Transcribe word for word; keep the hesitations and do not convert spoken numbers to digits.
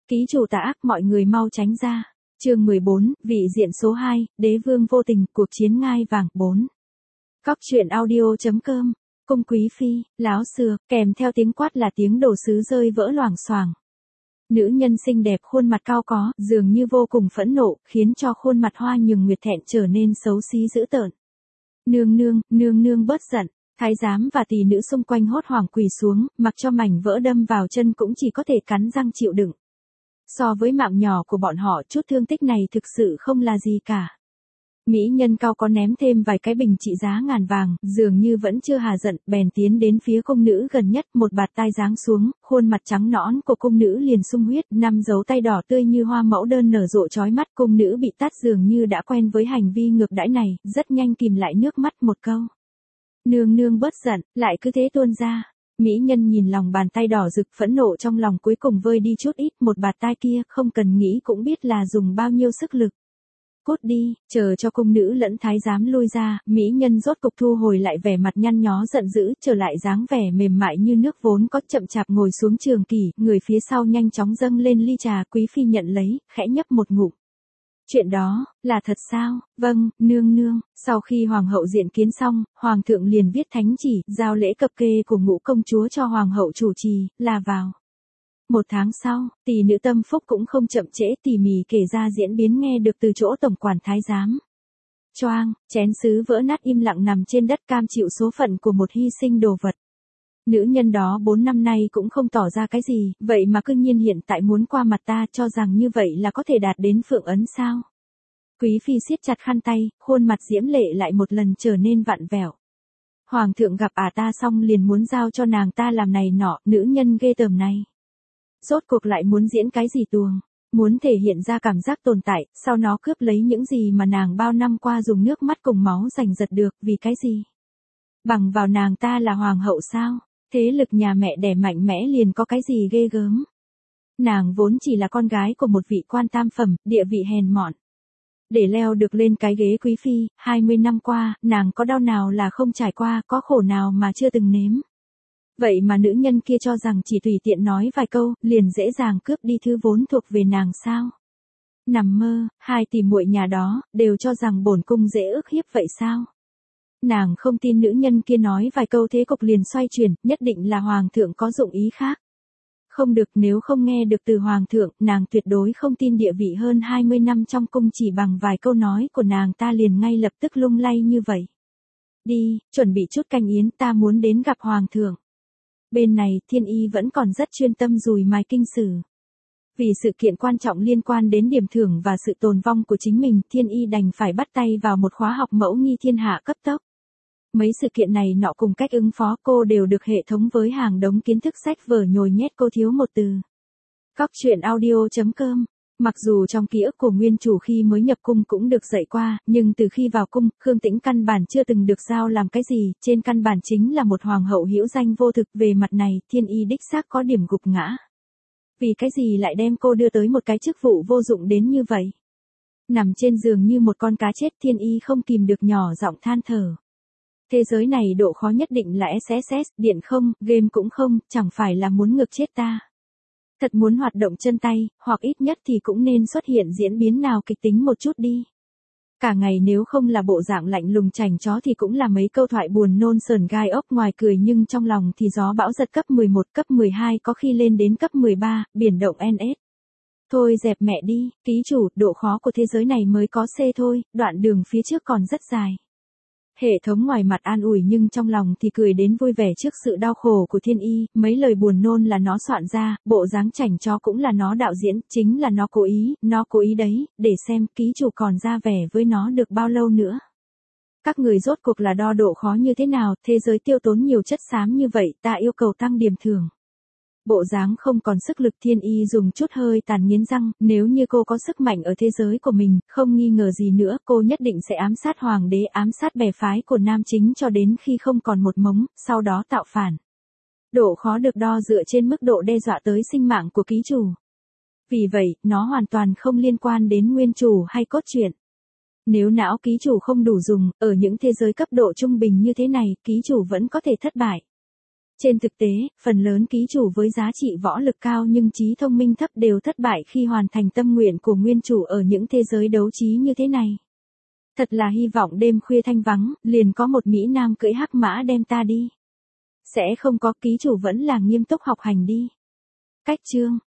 Ký chủ tà ác, mọi người mau tránh ra. Chương mười bốn, vị diện số hai, đế vương vô tình, cuộc chiến ngai vàng bốn. Cóc truyện audio chấm com. Cung quý phi, láo xừa, kèm theo tiếng quát là tiếng đồ sứ rơi vỡ loảng xoảng. Nữ nhân xinh đẹp khuôn mặt cao có, dường như vô cùng phẫn nộ, khiến cho khuôn mặt hoa nhường nguyệt thẹn trở nên xấu xí dữ tợn. Nương nương, nương nương bớt giận. Thái giám và tỷ nữ xung quanh hốt hoảng quỳ xuống, mặc cho mảnh vỡ đâm vào chân cũng chỉ có thể cắn răng chịu đựng. So với mạng nhỏ của bọn họ, chút thương tích này thực sự không là gì cả. Mỹ nhân cao có ném thêm vài cái bình trị giá ngàn vàng, dường như vẫn chưa hà giận, bèn tiến đến phía cung nữ gần nhất, một bạt tai giáng xuống, khuôn mặt trắng nõn của cung nữ liền sung huyết, năm dấu tay đỏ tươi như hoa mẫu đơn nở rộ chói mắt. Cung nữ bị tát dường như đã quen với hành vi ngược đãi này, rất nhanh kìm lại nước mắt một câu. Nương nương bớt giận, lại cứ thế tuôn ra. Mỹ nhân nhìn lòng bàn tay đỏ rực, phẫn nộ trong lòng cuối cùng vơi đi chút ít, một bạt tai kia, không cần nghĩ cũng biết là dùng bao nhiêu sức lực. Cút đi, chờ cho cung nữ lẫn thái giám lui ra, mỹ nhân rốt cục thu hồi lại vẻ mặt nhăn nhó giận dữ, trở lại dáng vẻ mềm mại như nước vốn có, chậm chạp ngồi xuống trường kỷ, người phía sau nhanh chóng dâng lên ly trà. Quý phi nhận lấy, khẽ nhấp một ngụm. Chuyện đó, là thật sao? Vâng, nương nương. Sau khi hoàng hậu diện kiến xong, hoàng thượng liền viết thánh chỉ, giao lễ cập kê của ngũ công chúa cho hoàng hậu chủ trì, là vào. Một tháng sau, tỷ nữ Tâm Phúc cũng không chậm trễ, tỉ mỉ kể ra diễn biến nghe được từ chỗ tổng quản thái giám. Choang, chén sứ vỡ nát im lặng nằm trên đất, cam chịu số phận của một hy sinh đồ vật. Nữ nhân đó bốn năm nay cũng không tỏ ra cái gì, vậy mà cư nhiên hiện tại muốn qua mặt ta, cho rằng như vậy là có thể đạt đến phượng ấn sao? Quý phi siết chặt khăn tay, khuôn mặt diễm lệ lại một lần trở nên vặn vẹo. Hoàng thượng gặp à ta xong liền muốn giao cho nàng ta làm này nọ, nữ nhân ghê tởm này. Rốt cuộc lại muốn diễn cái gì tuồng, muốn thể hiện ra cảm giác tồn tại, sau nó cướp lấy những gì mà nàng bao năm qua dùng nước mắt cùng máu giành giật được, vì cái gì? Bằng vào nàng ta là hoàng hậu sao? Thế lực nhà mẹ đẻ mạnh mẽ liền có cái gì ghê gớm? Nàng vốn chỉ là con gái của một vị quan tam phẩm, địa vị hèn mọn. Để leo được lên cái ghế quý phi, hai mươi năm qua, nàng có đau nào là không trải qua, có khổ nào mà chưa từng nếm. Vậy mà nữ nhân kia cho rằng chỉ tùy tiện nói vài câu, liền dễ dàng cướp đi thứ vốn thuộc về nàng sao? Nằm mơ, hai tỷ muội nhà đó, đều cho rằng bổn cung dễ ức hiếp vậy sao? Nàng không tin nữ nhân kia nói vài câu thế cục liền xoay chuyển, nhất định là hoàng thượng có dụng ý khác. Không được, nếu không nghe được từ hoàng thượng, nàng tuyệt đối không tin địa vị hơn hai mươi năm trong cung chỉ bằng vài câu nói của nàng ta liền ngay lập tức lung lay như vậy. Đi, chuẩn bị chút canh yến, ta muốn đến gặp hoàng thượng. Bên này, Thiên Y vẫn còn rất chuyên tâm dùi mài kinh sử. Vì sự kiện quan trọng liên quan đến điểm thưởng và sự tồn vong của chính mình, Thiên Y đành phải bắt tay vào một khóa học mẫu nghi thiên hạ cấp tốc. Mấy sự kiện này nọ cùng cách ứng phó cô đều được hệ thống với hàng đống kiến thức sách vở nhồi nhét, cô thiếu một từ. Cóc truyện audio chấm com. Mặc dù trong ký ức của nguyên chủ khi mới nhập cung cũng được dạy qua, nhưng từ khi vào cung, Khương Tĩnh căn bản chưa từng được giao làm cái gì, trên căn bản chính là một hoàng hậu hữu danh vô thực. Về mặt này, Thiên Y đích xác có điểm gục ngã. Vì cái gì lại đem cô đưa tới một cái chức vụ vô dụng đến như vậy? Nằm trên giường như một con cá chết, Thiên Y không kìm được nhỏ giọng than thở. Thế giới này độ khó nhất định là ét ét ét, điện không, game cũng không, chẳng phải là muốn ngược chết ta. Thật muốn hoạt động chân tay, hoặc ít nhất thì cũng nên xuất hiện diễn biến nào kịch tính một chút đi. Cả ngày nếu không là bộ dạng lạnh lùng chảnh chó thì cũng là mấy câu thoại buồn nôn sờn gai ốc, ngoài cười nhưng trong lòng thì gió bão giật cấp mười một, cấp mười hai, có khi lên đến cấp mười ba, biển động en ét. Thôi dẹp mẹ đi, ký chủ, độ khó của thế giới này mới có C thôi, đoạn đường phía trước còn rất dài. Hệ thống ngoài mặt an ủi nhưng trong lòng thì cười đến vui vẻ trước sự đau khổ của Thiên Y, mấy lời buồn nôn là nó soạn ra, bộ dáng chảnh chó cũng là nó đạo diễn, chính là nó cố ý, nó cố ý đấy, để xem ký chủ còn ra vẻ với nó được bao lâu nữa. Các người rốt cuộc là đo độ khó như thế nào, thế giới tiêu tốn nhiều chất xám như vậy, ta yêu cầu tăng điểm thưởng. Bộ dáng không còn sức lực, Thiên Y dùng chút hơi tàn nghiến răng, nếu như cô có sức mạnh ở thế giới của mình, không nghi ngờ gì nữa, cô nhất định sẽ ám sát hoàng đế, ám sát bè phái của nam chính cho đến khi không còn một mống, sau đó tạo phản. Độ khó được đo dựa trên mức độ đe dọa tới sinh mạng của ký chủ. Vì vậy, nó hoàn toàn không liên quan đến nguyên chủ hay cốt truyện. Nếu não ký chủ không đủ dùng, ở những thế giới cấp độ trung bình như thế này, ký chủ vẫn có thể thất bại. Trên thực tế, phần lớn ký chủ với giá trị võ lực cao nhưng trí thông minh thấp đều thất bại khi hoàn thành tâm nguyện của nguyên chủ ở những thế giới đấu trí như thế này. Thật là hy vọng đêm khuya thanh vắng, liền có một Mỹ Nam cưỡi hắc mã đem ta đi. Sẽ không có, ký chủ vẫn là nghiêm túc học hành đi. Cách chương